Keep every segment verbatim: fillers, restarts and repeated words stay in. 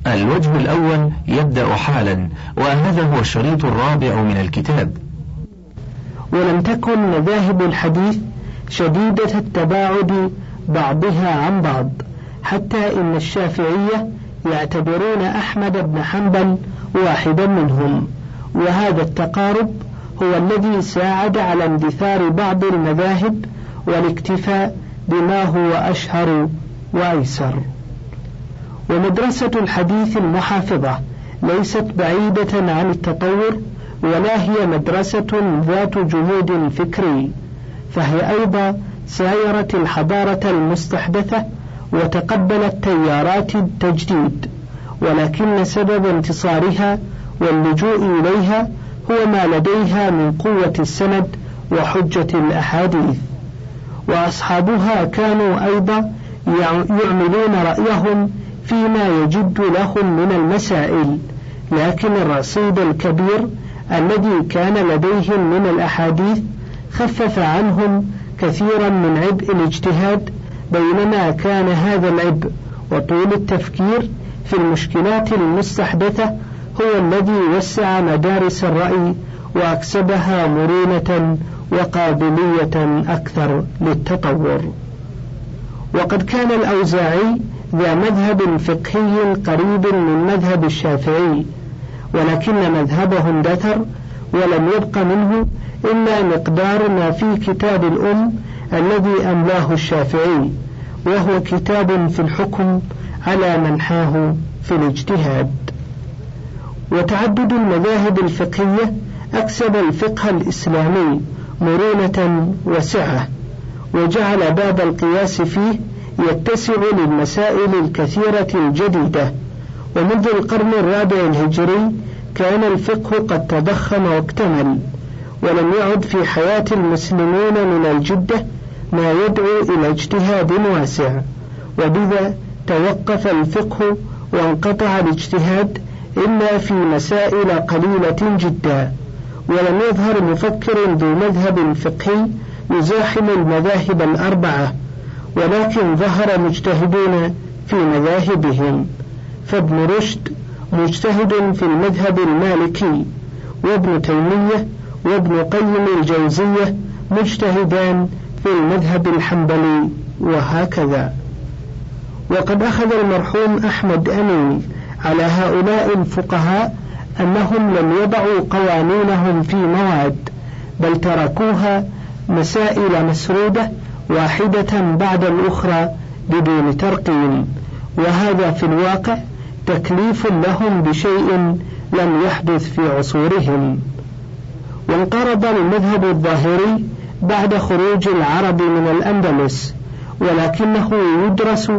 الوجه الأول يبدأ حالا، وهذا هو الشريط الرابع من الكتاب. ولم تكن مذاهب الحديث شديدة التباعد بعضها عن بعض، حتى إن الشافعية يعتبرون أحمد بن حنبل واحدا منهم، وهذا التقارب هو الذي ساعد على اندثار بعض المذاهب والاكتفاء بما هو أشهر وأيسر. ومدرسة الحديث المحافظة ليست بعيدة عن التطور، ولا هي مدرسة ذات جمود فكري، فهي أيضا سايرت الحضارة المستحدثة وتقبلت تيارات التجديد، ولكن سبب انتصارها واللجوء إليها هو ما لديها من قوة السند وحجة الأحاديث. وأصحابها كانوا أيضا يعملون رأيهم فيما يجد لهم من المسائل، لكن الرصيد الكبير الذي كان لديهم من الأحاديث خفف عنهم كثيرا من عبء الاجتهاد، بينما كان هذا العبء وطول التفكير في المشكلات المستحدثة هو الذي وسع مدارس الرأي وأكسبها مرونة وقابلية أكثر للتطور. وقد كان الأوزاعي ذا مذهب فقهي قريب من مذهب الشافعي، ولكن مذهبه اندثر ولم يبق منه إلا مقدار ما في كتاب الأم الذي أملاه الشافعي، وهو كتاب في الحكم على منحاه في الاجتهاد. وتعدد المذاهب الفقهية أكسب الفقه الإسلامي مرونة وسعة، وجعل باب القياس فيه يتسع للمسائل الكثيرة الجديدة. ومنذ القرن الرابع الهجري كان الفقه قد تضخم واكتمل، ولم يعد في حياة المسلمين من الجدة ما يدعو إلى اجتهاد واسع، وبذا توقف الفقه وانقطع الاجتهاد إلا في مسائل قليلة جدا، ولم يظهر مفكر ذو مذهب فقهي يزاحم المذاهب الأربعة، ولكن ظهر مجتهدون في مذاهبهم، فابن رشد مجتهد في المذهب المالكي، وابن تيمية وابن قيم الجوزية مجتهدان في المذهب الحنبلي، وهكذا. وقد أخذ المرحوم أحمد أمين على هؤلاء الفقهاء أنهم لم يضعوا قوانينهم في مواد، بل تركوها مسائل مسرودة واحدة بعد الأخرى بدون ترقيم، وهذا في الواقع تكليف لهم بشيء لم يحدث في عصورهم. وانقرض المذهب الظاهري بعد خروج العرب من الأندلس، ولكنه يدرس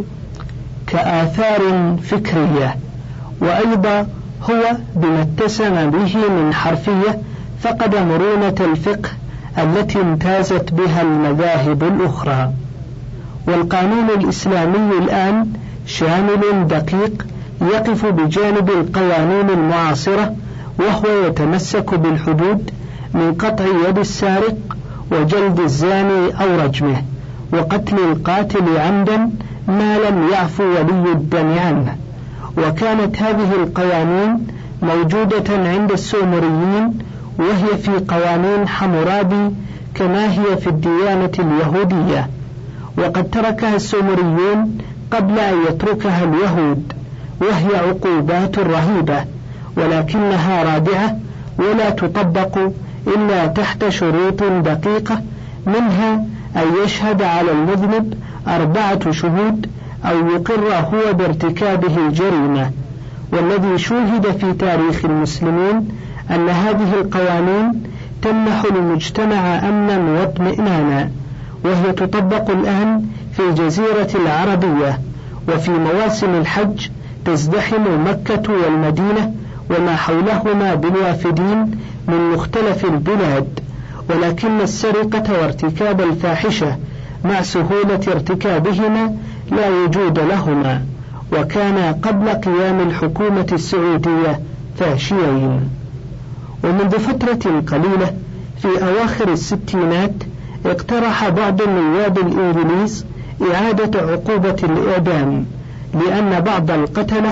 كآثار فكرية، وأيضا هو بما اتسم به من حرفية فقد مرونة الفقه التي امتازت بها المذاهب الأخرى. والقانون الإسلامي الآن شامل دقيق يقف بجانب القوانين المعاصرة، وهو يتمسك بالحدود من قطع يد السارق وجلد الزاني أو رجمه وقتل القاتل عمدا ما لم يعفو ولي الدم عنه. وكانت هذه القوانين موجودة عند السومريين، وهي في قوانين حمورابي كما هي في الديانة اليهودية، وقد تركها السومريون قبل أن يتركها اليهود، وهي عقوبات رهيبة، ولكنها رادعة ولا تطبق إلا تحت شروط دقيقة، منها أن يشهد على المذنب أربعة شهود أو يقر هو بارتكابه الجريمة. والذي شوهد في تاريخ المسلمين أن هذه القوانين تمنح المجتمع أمنا واطمئنانا، وهي تطبق الآن في الجزيرة العربية، وفي مواسم الحج تزدحم مكة والمدينة وما حولهما بالوافدين من مختلف البلاد، ولكن السرقة وارتكاب الفاحشة مع سهولة ارتكابهما لا وجود لهما، وكان قبل قيام الحكومة السعودية فاشيين. ومنذ فترة قليلة في أواخر الستينات اقترح بعض النواب الإنجليز إعادة عقوبة الإعدام، لأن بعض القتلة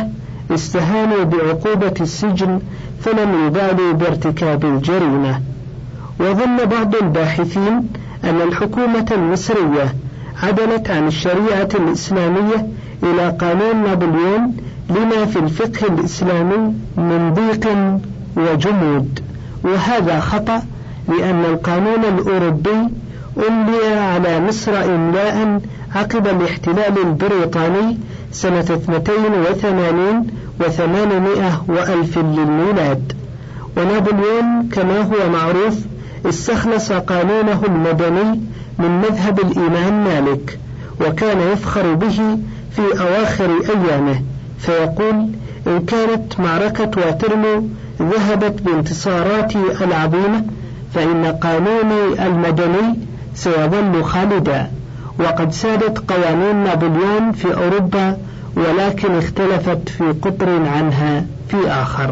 استهانوا بعقوبة السجن فلم يبالوا بارتكاب الجريمة. وظن بعض الباحثين أن الحكومة المصرية عدلت عن الشريعة الإسلامية إلى قانون نابليون لما في الفقه الإسلامي من ضيق وجمود، وهذا خطأ، لأن القانون الأوروبي أملي على مصر إملاء عقب الاحتلال البريطاني سنة اثنتين وثمانين وثمانمائة وألف للميلاد. ونابليون كما هو معروف استخلص قانونه المدني من مذهب الإمام مالك، وكان يفخر به في أواخر أيامه، فيقول: إن كانت معركة واترلو ذهبت بانتصاراتي العظيمة فإن قانوني المدني سيظل خالدا. وقد سادت قوانين نابليون في أوروبا، ولكن اختلفت في قطر عنها في آخر.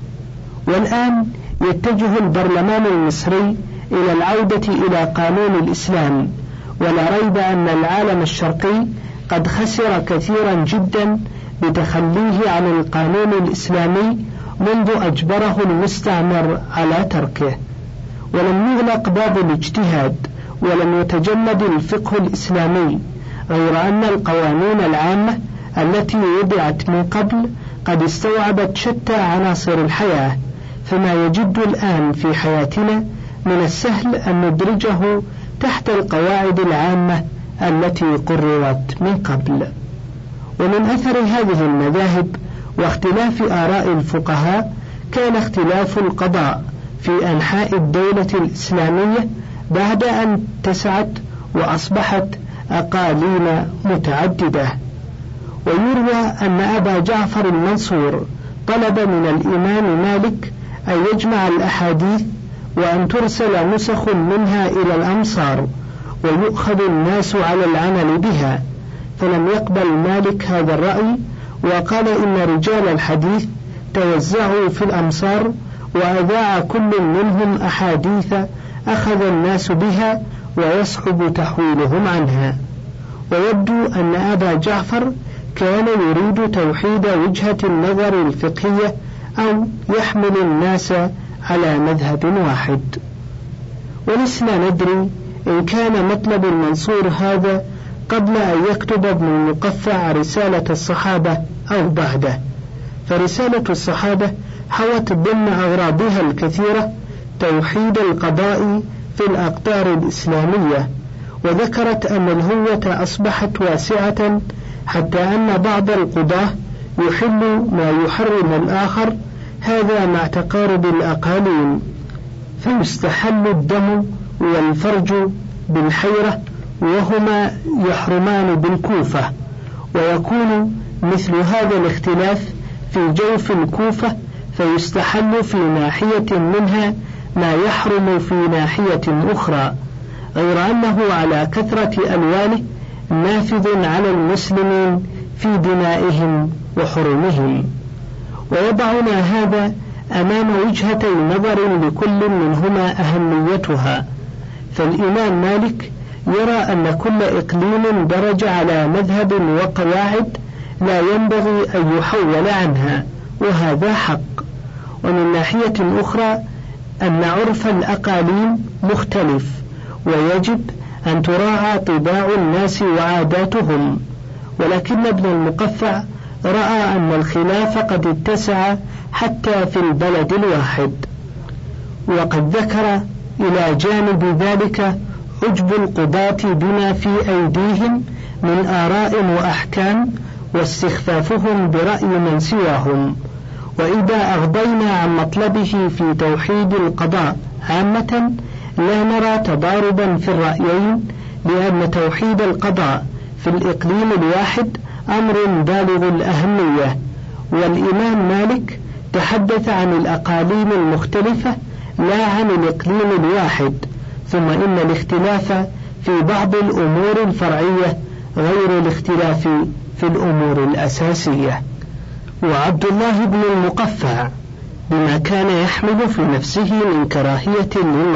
والآن يتجه البرلمان المصري إلى العودة إلى قانون الإسلام، ولا ريب أن العالم الشرقي قد خسر كثيرا جدا بتخليه عن القانون الإسلامي منذ أجبره المستعمر على تركه. ولم يغلق باب الاجتهاد، ولم يتجمد الفقه الإسلامي، غير أن القوانين العامة التي وضعت من قبل قد استوعبت شتى عناصر الحياة، فما يجد الآن في حياتنا من السهل أن ندرجه تحت القواعد العامة التي قررت من قبل. ومن أثر هذه المذاهب واختلاف آراء الفقهاء كان اختلاف القضاء في أنحاء الدولة الإسلامية بعد أن اتسعت وأصبحت أقاليم متعددة. ويروى أن أبا جعفر المنصور طلب من الإمام مالك أن يجمع الأحاديث وأن ترسل نسخ منها إلى الأمصار ويؤخذ الناس على العمل بها، فلم يقبل مالك هذا الرأي، وقال إن رجال الحديث توزعوا في الأمصار وأذاع كل منهم أحاديث أخذ الناس بها ويصعب تحويلهم عنها. ويبدو أن أبا جعفر كان يريد توحيد وجهة النظر الفقهية أو يحمل الناس على مذهب واحد. ولسنا ندري إن كان مطلب المنصور هذا قبل أن يكتب ابن المقفع رسالة الصحابة أو بعده، فرسالة الصحابة حوت ضمن أغراضها الكثيرة توحيد القضاء في الأقطار الإسلامية، وذكرت أن الهوة أصبحت واسعة حتى أن بعض القضاة يحل ما يحرم الآخر، هذا مع تقارب الأقاليم، فيستحل الدم والفرج بالحيرة وهما يحرمان بالكوفة، ويكون مثل هذا الاختلاف في جوف الكوفة فيستحل في ناحية منها ما يحرم في ناحية أخرى، غير أنه على كثرة ألوانه نافذ على المسلمين في دمائهم وحرمهم. ويضعنا هذا أمام وجهتي نظر لكل منهما أهميتها. فالإمام مالك يرى أن كل إقليم درج على مذهب وقواعد لا ينبغي أن يحول عنها، وهذا حق. ومن ناحية أخرى أن عرف الأقاليم مختلف، ويجب أن تراعى طباع الناس وعاداتهم. ولكن ابن المقفع رأى أن الخلاف قد اتسع حتى في البلد الواحد، وقد ذكر إلى جانب ذلك عجب القضاة بما في أيديهم من آراء وأحكام واستخفافهم برأي من سواهم. وإذا أغضينا عن مطلبه في توحيد القضاء عامة لا نرى تضاربا في الرأيين، لأن توحيد القضاء في الإقليم الواحد أمر بالغ الأهمية. والإمام مالك تحدث عن الأقاليم المختلفة لا عن الإقليم الواحد. ثم إن الاختلاف في بعض الأمور الفرعية غير الاختلاف في الأمور الأساسية. وعبد الله بن المقفع بما كان يحمل في نفسه من كراهية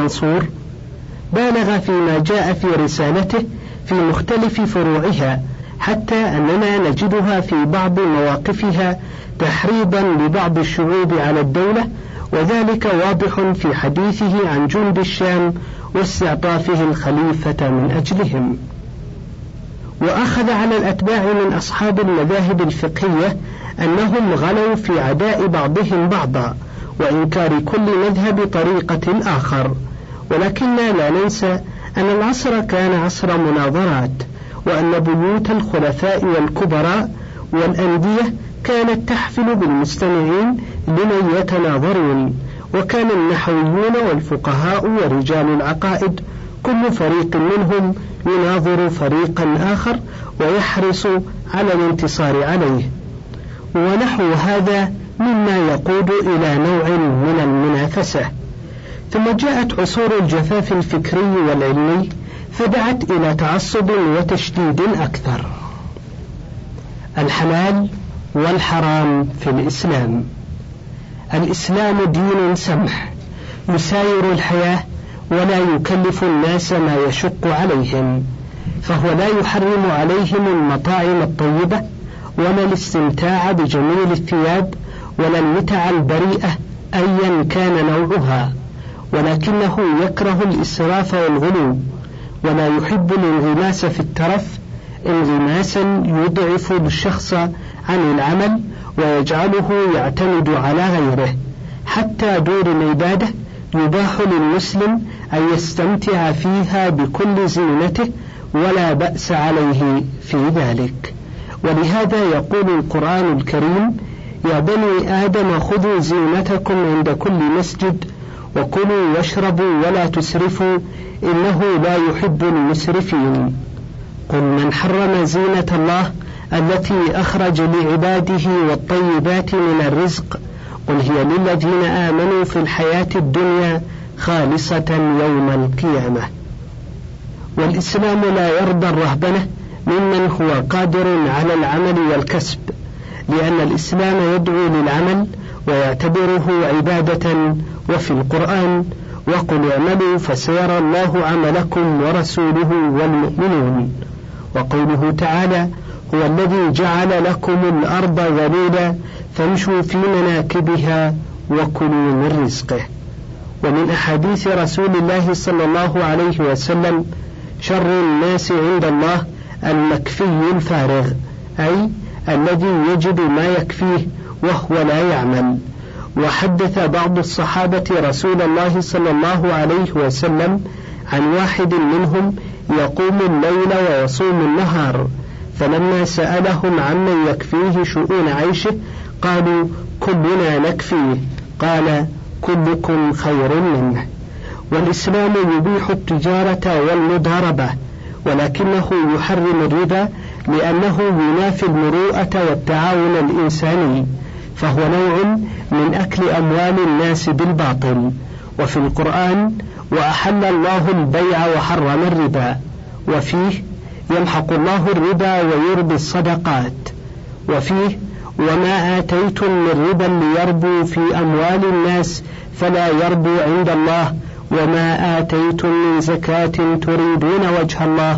للمنصور بالغ فيما جاء في رسالته في مختلف فروعها، حتى أننا نجدها في بعض مواقفها تحريضا لبعض الشعوب على الدولة، وذلك واضح في حديثه عن جند الشام واستعطافه الخليفة من أجلهم. وأخذ على الأتباع من أصحاب المذاهب الفقهية أنهم غلوا في عداء بعضهم بعضا وإنكار كل مذهب طريقة الآخر، ولكننا لا ننسى أن العصر كان عصر مناظرات، وأن بيوت الخلفاء والكبراء والأندية كانت تحفل بالمستمعين لمن يتناظرون، وكان النحويون والفقهاء ورجال العقائد كل فريق منهم يناظر فريقا آخر ويحرص على الانتصار عليه، ونحو هذا مما يقود إلى نوع من المنافسة. ثم جاءت عصور الجفاف الفكري والعلمي فدعت إلى تعصب وتشديد أكثر. الحلال والحرام في الإسلام. الإسلام دين سمح يساير الحياة ولا يكلف الناس ما يشق عليهم، فهو لا يحرم عليهم المطاعم الطيبة ولا الاستمتاع بجميل الثياب ولا المتع البريئة أيا كان نوعها، ولكنه يكره الإسراف والغلو، ولا يحب الانغماس في الترف انغماسا يضعف الشخص عن العمل ويجعله يعتمد على غيره. حتى دور العبادة يباح للمسلم أن يستمتع فيها بكل زينته ولا بأس عليه في ذلك. ولهذا يقول القرآن الكريم: يا بني آدم خذوا زينتكم عند كل مسجد وكلوا واشربوا ولا تسرفوا إنه لا يحب المسرفين. قل من حرم زينة الله التي أخرج لعباده والطيبات من الرزق قل هي للذين آمنوا في الحياة الدنيا خالصة يوم القيامة. والإسلام لا يرضى الرهبنة ممن هو قادر على العمل والكسب، لأن الإسلام يدعو للعمل ويعتبره عبادة. وفي القرآن: وقل اعملوا فسيرى الله عملكم ورسوله والمؤمنون. وقوله تعالى: هو الذي جعل لكم الأرض ذلولا فامشوا في مناكبها وكلوا من رزقه. ومن أحاديث رسول الله صلى الله عليه وسلم: شر الناس عند الله المكفي الفارغ، أي الذي يجد ما يكفيه وهو لا يعمل. وحدث بعض الصحابة رسول الله صلى الله عليه وسلم عن واحد منهم يقوم الليل ويصوم النهار، فلما سألهم عمن يكفيه شؤون عيشه قالوا: كلنا نكفيه. قال: كلكم خير منه. والإسلام يبيح التجارة والمضاربة، ولكنه يحرم الربا لأنه ينافي المروءة والتعاون الإنساني، فهو نوع من أكل أموال الناس بالباطل. وفي القرآن: وأحل الله البيع وحرم الربا، وفيه: يمحق الله الربا ويربي الصدقات، وفيه: وما آتيتم من ربا ليربو في أموال الناس فلا يربو عند الله، وما آتيتم من زكاة تريدون وجه الله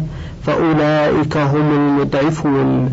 فأولئك هم المضعفون.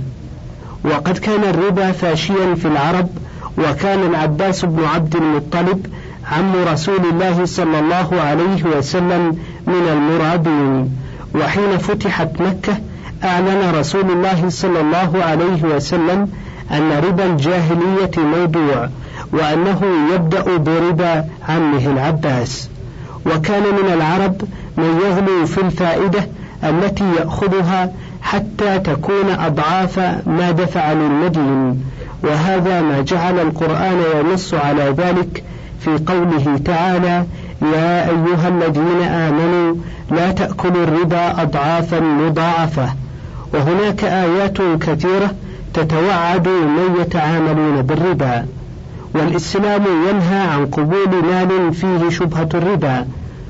وقد كان الربا فاشيا في العرب، وكان العباس بن عبد المطلب عم رسول الله صلى الله عليه وسلم من المرابين، وحين فتحت مكة أعلن رسول الله صلى الله عليه وسلم أن ربا الجاهلية موضوع، وأنه يبدأ بربا عمه العباس. وكان من العرب من يغلو في الفائدة التي يأخذها حتى تكون أضعاف ما دفع للمدين، وهذا ما جعل القرآن ينص على ذلك في قوله تعالى: يا أيها الذين آمنوا لا تأكلوا الربا أضعافا مضاعفة. وهناك آيات كثيرة تتوعد من يتعاملون بالربا. والإسلام ينهى عن قبول مال فيه شبهة الربا،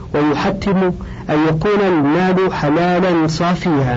ويحتم أن يكون المال حلالا صافيا.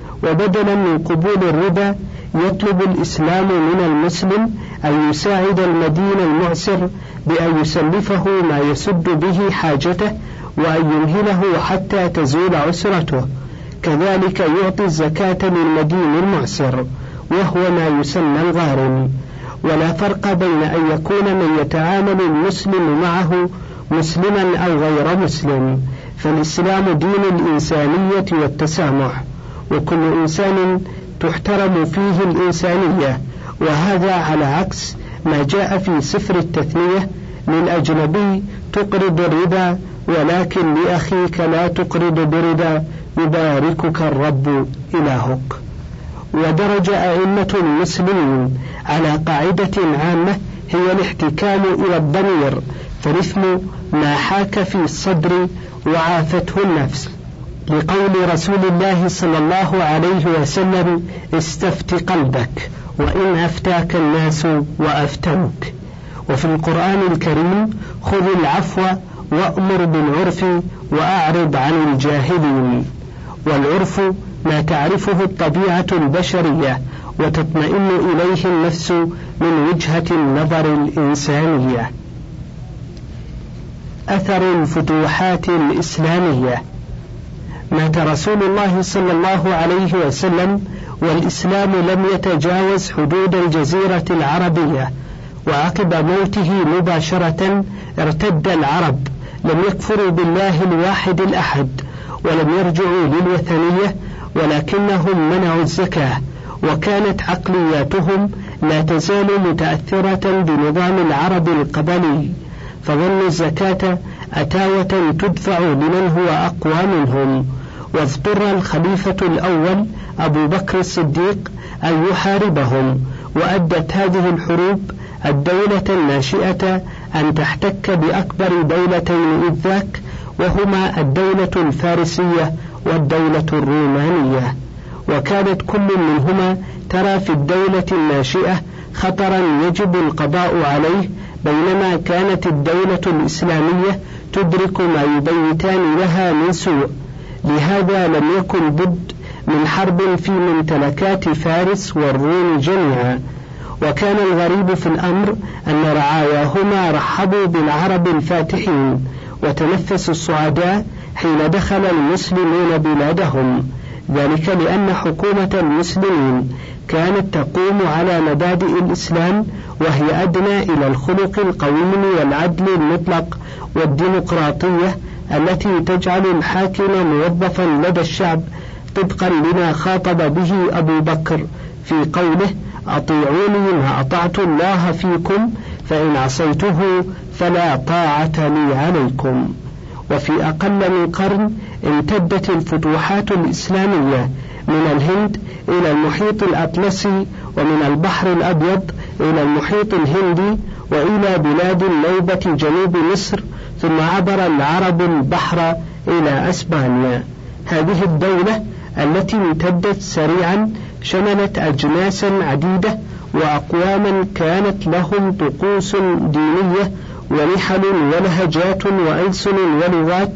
وبدلا من قبول الربا يطلب الإسلام من المسلم أن يساعد المدين المعسر بأن يسلفه ما يسد به حاجته، وأن يمهله حتى تزول عسرته، كذلك يعطي الزكاة للمدين المعسر وهو ما يسمى الغارم. ولا فرق بين أن يكون من يتعامل المسلم معه مسلما أو غير مسلم، فالإسلام دين الإنسانية والتسامح، وكل إنسان تحترم فيه الإنسانية، وهذا على عكس ما جاء في سفر التثنية: للأجنبي تقرض الربا ولكن لأخيك لا تقرض بربا يباركك الرب إلهك. ودرج أئمة المسلمين على قاعدة عامة هي الاحتكام إلى الضمير، فالإثم ما حاك في الصدر وعافته النفس، لقول رسول الله صلى الله عليه وسلم: استفت قلبك وإن أفتاك الناس وأفتوك. وفي القرآن الكريم: خذ العفو وأمر بالعرف وأعرض عن الجاهلين. والعرف ما تعرفه الطبيعة البشرية وتطمئن إليه النفس من وجهة النظر الإنسانية. أثر الفتوحات الإسلامية. مات رسول الله صلى الله عليه وسلم والإسلام لم يتجاوز حدود الجزيرة العربية، وعقب موته مباشرة ارتد العرب، لم يكفروا بالله الواحد الأحد ولم يرجعوا للوثنية، ولكنهم منعوا الزكاة، وكانت عقلياتهم لا تزال متأثرة بنظام العرب القبلي، فظنوا الزكاة أتاوة تدفع لمن هو أقوى منهم. واضطر الخليفة الأول أبو بكر الصديق أن يحاربهم، وأدت هذه الحروب الدولة الناشئة أن تحتك بأكبر دولتين إذ ذاك، وهما الدولة الفارسية والدولة الرومانية، وكانت كل منهما ترى في الدولة الناشئة خطرا يجب القضاء عليه، بينما كانت الدولة الإسلامية تدرك ما يبيتان لها من سوء. لهذا لم يكن بد من حرب في ممتلكات فارس والروم جميعا. وكان الغريب في الأمر أن رعاياهما رحبوا بالعرب الفاتحين وتنفسوا الصعداء حين دخل المسلمون بلادهم، ذلك لأن حكومة المسلمين كانت تقوم على مبادئ الإسلام، وهي أدنى إلى الخلق القويم والعدل المطلق والديمقراطية التي تجعل الحاكم موظفا لدى الشعب، طبقا لما خاطب به أبو بكر في قوله: أطيعوني ما أطعت الله فيكم فإن عصيته فلا طاعة لي عليكم. وفي أقل من قرن امتدت الفتوحات الإسلامية من الهند إلى المحيط الأطلسي، ومن البحر الأبيض إلى المحيط الهندي، وإلى بلاد النوبة جنوب مصر، ثم عبر العرب البحر إلى أسبانيا. هذه الدولة التي امتدت سريعا شملت أجناسا عديدة وأقواما كانت لهم طقوس دينية ونحل ولهجات وألسن ولغات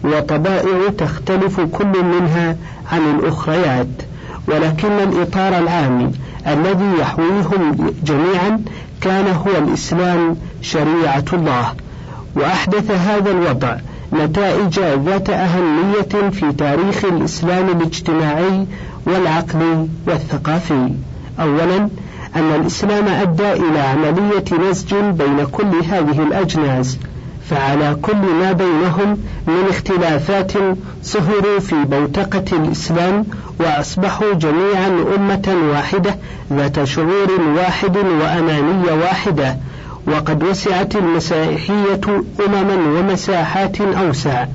وطبائع تختلف كل منها عن الأخريات، ولكن الإطار العام الذي يحويهم جميعا كان هو الإسلام شريعة الله. وأحدث هذا الوضع نتائج ذات أهمية في تاريخ الإسلام الاجتماعي والعقلي والثقافي. أولا، أن الإسلام أدى إلى عملية نسج بين كل هذه الأجناس، فعلى كل ما بينهم من اختلافات صهروا في بوتقة الإسلام، وأصبحوا جميعا أمة واحدة ذات شعور واحد وأمانية واحدة. وقد وسعت المسيحية أمما ومساحات أوسع،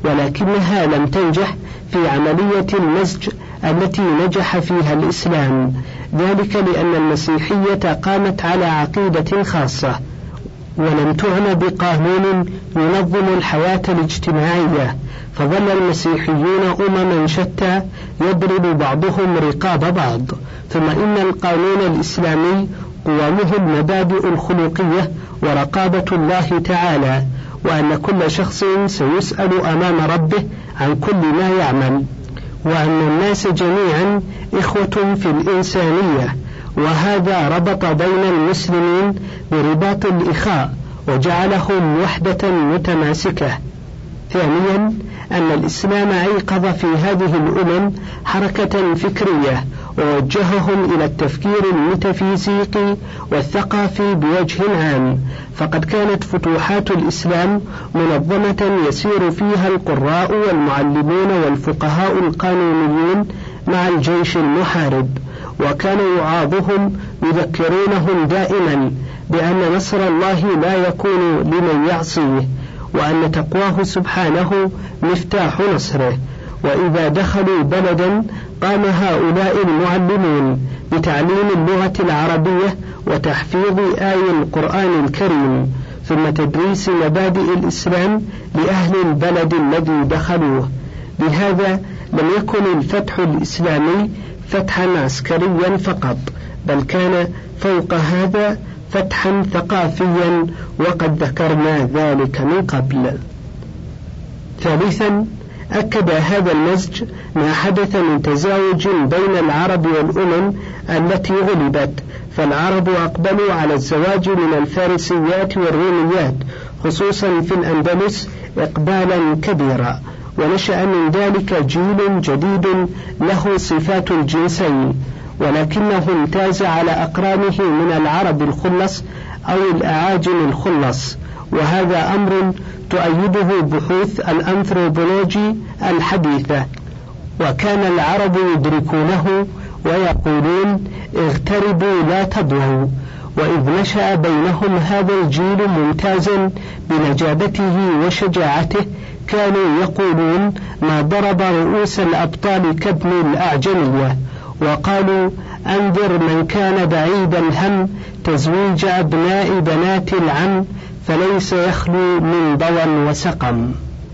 ولكنها لم تنجح في عملية المزج التي نجح فيها الإسلام، ذلك لأن المسيحية قامت على عقيدة خاصة، ولم تعنى بقانون ينظم الحياة الاجتماعية، فظل المسيحيون أمما شتى يضرب بعضهم رقاب بعض. ثم إن القانون الإسلامي قوامه المبادئ الخلقية ورقابة الله تعالى، وأن كل شخص سيسأل أمام ربه عن كل ما يعمل، وأن الناس جميعا إخوة في الإنسانية، وهذا ربط بين المسلمين برباط الإخاء وجعلهم وحدة متماسكة. ثانيا أن الإسلام أيقظ في هذه الأمم حركة فكرية ووجههم إلى التفكير الميتافيزيقي والثقافي بوجه عام، فقد كانت فتوحات الإسلام منظمة يسير فيها القراء والمعلمون والفقهاء القانونيون مع الجيش المحارب، وكان وعاظهم يذكرونهم دائما بأن نصر الله لا يكون لمن يعصيه، وأن تقواه سبحانه مفتاح نصره. وإذا دخلوا بلدا قام هؤلاء المعلمون بتعليم اللغة العربية وتحفيظ آي القرآن الكريم، ثم تدريس مبادئ الإسلام لأهل البلد الذي دخلوه. بهذا لم يكن الفتح الإسلامي فتحا عسكريا فقط، بل كان فوق هذا فتحا ثقافيا، وقد ذكرنا ذلك من قبل. ثالثا أكد هذا المزج ما حدث من تزاوج بين العرب والأمم التي غلبت، فالعرب أقبلوا على الزواج من الفارسيات والروميات خصوصا في الأندلس إقبالا كبيرا، ونشأ من ذلك جيل جديد له صفات الجنسين، ولكنه امتاز على أقرانه من العرب الخلص أو الأعاجم الخلص، وهذا أمر تؤيده بحوث الأنثروبولوجي الحديثة. وكان العرب يدركونه ويقولون اغتربوا لا تضووا، وإذ نشأ بينهم هذا الجيل ممتازا بنجابته وشجاعته كانوا يقولون ما ضرب رؤوس الأبطال كابن الأعجمية، وقالوا أنذر من كان بعيد الهم تزويج أبناء بنات العم فليس يخلو من ضوى وسقم.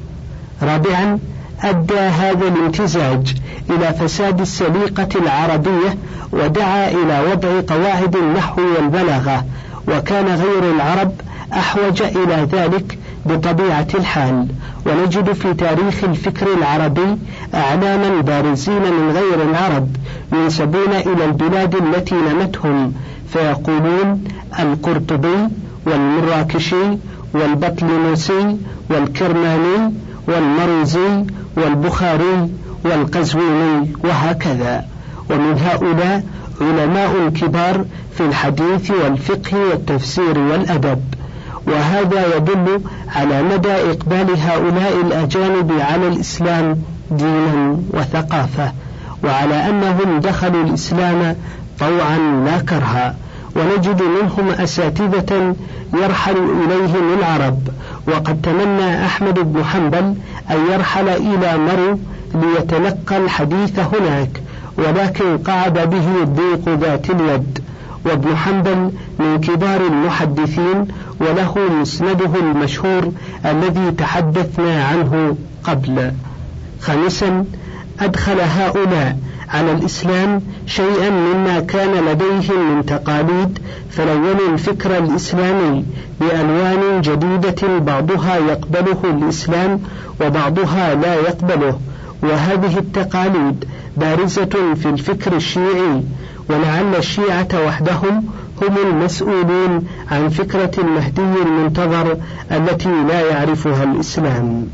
رابعا أدى هذا الامتزاج إلى فساد السليقة العربية ودعا إلى وضع قواعد النحو والبلاغة، وكان غير العرب أحوج إلى ذلك بطبيعة الحال. ونجد في تاريخ الفكر العربي أعلاما بارزين من غير العرب ينسبون إلى البلاد التي نمتهم، فيقولون القرطبي والمراكشي والبطليموسي والكرماني والمروزي والبخاري والقزويني وهكذا. ومن هؤلاء علماء كبار في الحديث والفقه والتفسير والأدب، وهذا يدل على مدى إقبال هؤلاء الأجانب على الإسلام دينا وثقافة، وعلى أنهم دخلوا الإسلام طوعا لا كرها. ونجد منهم أساتذة يرحل إليهم العرب، وقد تمنى أحمد بن حنبل أن يرحل إلى مرو ليتلقى الحديث هناك، ولكن قعد به الضيق ذات اليد. وابن حنبل من كبار المحدثين، وله مسنده المشهور الذي تحدثنا عنه قبل. خامسا أدخل هؤلاء على الإسلام شيئا مما كان لديهم من تقاليد، فلونوا الفكر الإسلامي بألوان جديدة بعضها يقبله الإسلام وبعضها لا يقبله، وهذه التقاليد بارزة في الفكر الشيعي، ولعل الشيعة وحدهم هم المسؤولون عن فكرة المهدي المنتظر التي لا يعرفها الإسلام.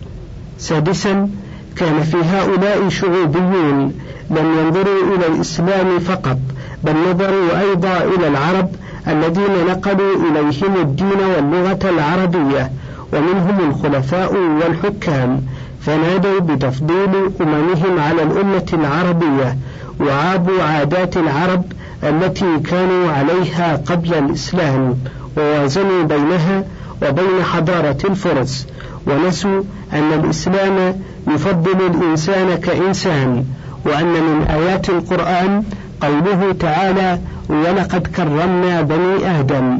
سادسا كان في هؤلاء شعوبيون لم ينظروا إلى الإسلام فقط، بل نظروا أيضا إلى العرب الذين نقلوا إليهم الدين واللغة العربية، ومنهم الخلفاء والحكام، فنادوا بتفضيل أممهم على الأمة العربية، وعابوا عادات العرب التي كانوا عليها قبل الإسلام، ووازنوا بينها وبين حضارة الفرس، ونسوا أن الإسلام يفضل الإنسان كإنسان، وأن من آيات القرآن قوله تعالى ولقد كرمنا بني آدم،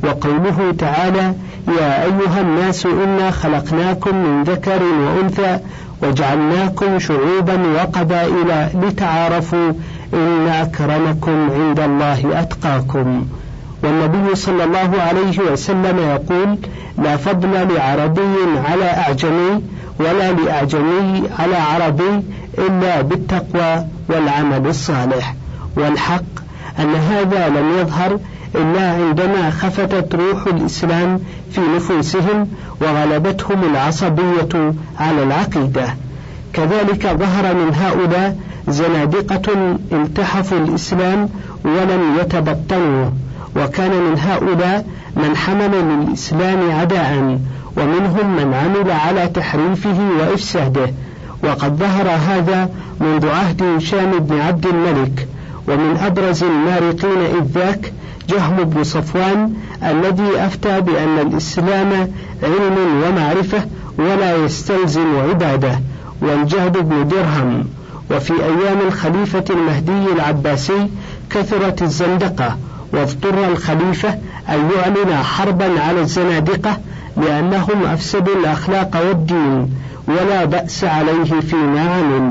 وقوله تعالى يا أيها الناس إنا خلقناكم من ذكر وأنثى وجعلناكم شعوبا وقبائل لتعارفوا إن أكرمكم عند الله أتقاكم. والنبي صلى الله عليه وسلم يقول لا فضل لعربي على أعجمي ولا لأعجمي على عربي إلا بالتقوى والعمل الصالح. والحق أن هذا لم يظهر إلا عندما خفتت روح الإسلام في نفوسهم وغلبتهم العصبية على العقيدة. كذلك ظهر من هؤلاء زنادقة التحفوا الإسلام ولم يتبطنوا، وكان من هؤلاء من حمل للإسلام عداء، ومنهم من عمل على تحريفه وإفساده، وقد ظهر هذا منذ عهد هشام بن عبد الملك. ومن أبرز المارقين إذ ذاك جهم بن صفوان الذي أفتى بأن الإسلام علم ومعرفة ولا يستلزم عبادة، والجهد بن درهم. وفي أيام الخليفة المهدي العباسي كثرت الزندقة، واضطر الخليفة أن يعلن حربا على الزنادقة لأنهم أفسدوا الأخلاق والدين، ولا بأس عليه فيما عمل،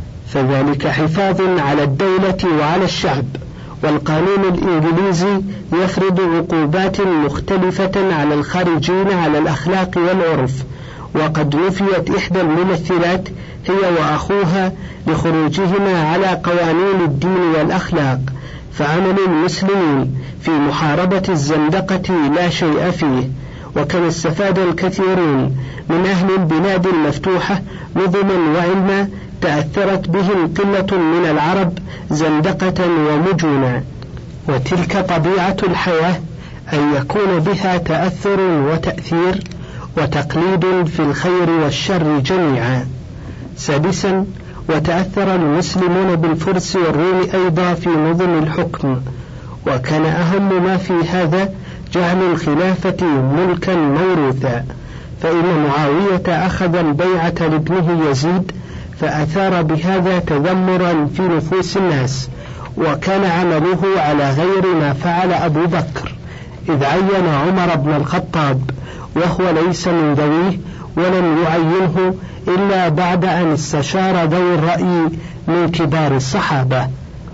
فذلك حفاظ على الدولة وعلى الشعب. والقانون الإنجليزي يفرض عقوبات مختلفة على الخارجين على الأخلاق والعرف، وقد نفيت إحدى الممثلات هي وأخوها لخروجهما على قوانين الدين والأخلاق. فعمل المسلمين في محاربة الزندقة لا شيء فيه، وكما استفاد الكثيرون من أهل البلاد المفتوحة نظما وعلما تأثرت بهم قلة من العرب زندقة ومجونا. وتلك طبيعة الحياة أن يكون بها تأثر وتأثير وتقليد في الخير والشر جميعا. سادسا، وتأثر المسلمون بالفرس والروم أيضا في نظم الحكم، وكان أهم ما في هذا جعل الخلافة ملكا موروثا، فإن معاوية أخذ البيعة لابنه يزيد فأثار بهذا تذمرا في نفوس الناس، وكان عمله على غير ما فعل أبو بكر إذ عين عمر بن الخطاب وهو ليس من ذويه، ولم يعينه إلا بعد أن استشار ذوي الرأي من كبار الصحابة.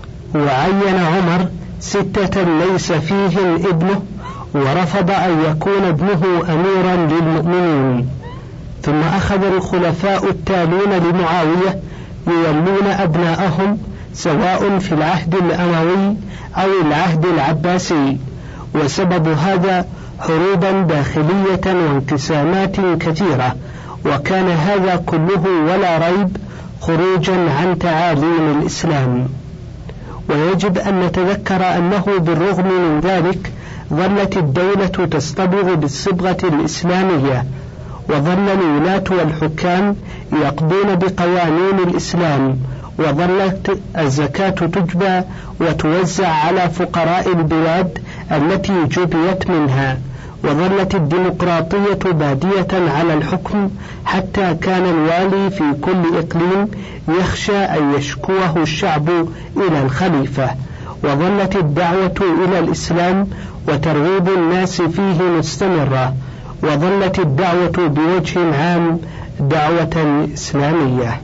وعين عمر ستة ليس فيهم ابنه، ورفض أن يكون ابنه أميرا للمؤمنين. ثم أخذ الخلفاء التالون لمعاوية يولون أبناءهم سواء في العهد الأموي أو العهد العباسي، وسبب هذا حروبا داخلية وانقسامات كثيرة، وكان هذا كله ولا ريب خروجا عن تعاليم الإسلام. ويجب أن نتذكر أنه بالرغم من ذلك ظلت الدولة تصطبغ بالصبغة الإسلامية، وظل الولاة والحكام يقضون بقوانين الإسلام، وظلت الزكاة تجبى وتوزع على فقراء البلاد التي جبيت منها، وظلت الديمقراطية بادية على الحكم، حتى كان الوالي في كل إقليم يخشى أن يشكوه الشعب إلى الخليفة، وظلت الدعوة إلى الإسلام وترغيب الناس فيه مستمرة، وظلت الدعوة بوجه عام دعوة إسلامية.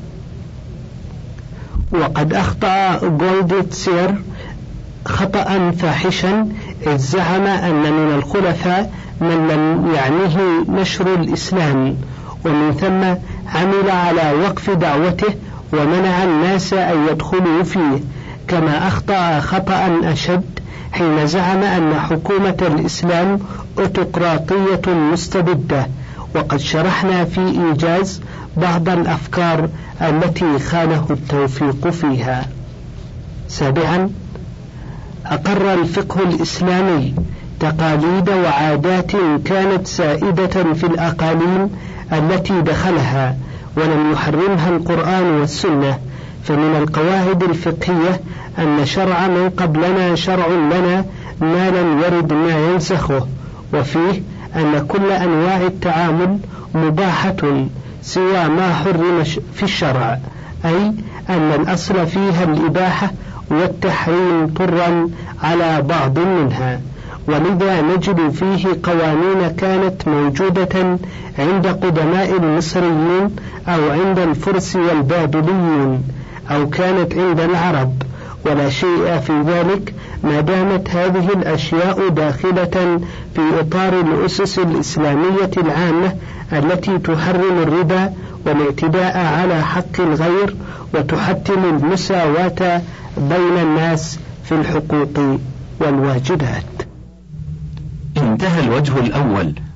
وقد أخطأ جولدتسير خطأ فاحشا إذ زعم أن من الخلفاء من لم يعنيه نشر الإسلام، ومن ثم عمل على وقف دعوته ومنع الناس أن يدخلوا فيه. كما أخطأ خطأ أشد حين زعم أن حكومة الإسلام أوتقراطية مستبدة، وقد شرحنا في إيجاز بعض الأفكار التي خانه التوفيق فيها. سابعا، أقر الفقه الإسلامي تقاليد وعادات كانت سائدة في الأقاليم التي دخلها، ولم يحرمها القرآن والسنة. فمن القواعد الفقهية أن شرع من قبلنا شرع لنا ما لم يرد ما ينسخه، وفيه أن كل أنواع التعامل مباحة سوى ما حرم في الشرع، أي أن الأصل فيها الإباحة والتحريم طرا على بعض منها. ولذا نجد فيه قوانين كانت موجودة عند قدماء المصريين أو عند الفرس والبابليين أو كانت عند العرب، ولا شيء في ذلك ما دامت هذه الأشياء داخلة في إطار الأسس الإسلامية العامة التي تحرم الربا والاعتداء على حق الغير وتحتم المساواة بين الناس في الحقوق والواجبات. انتهى الوجه الأول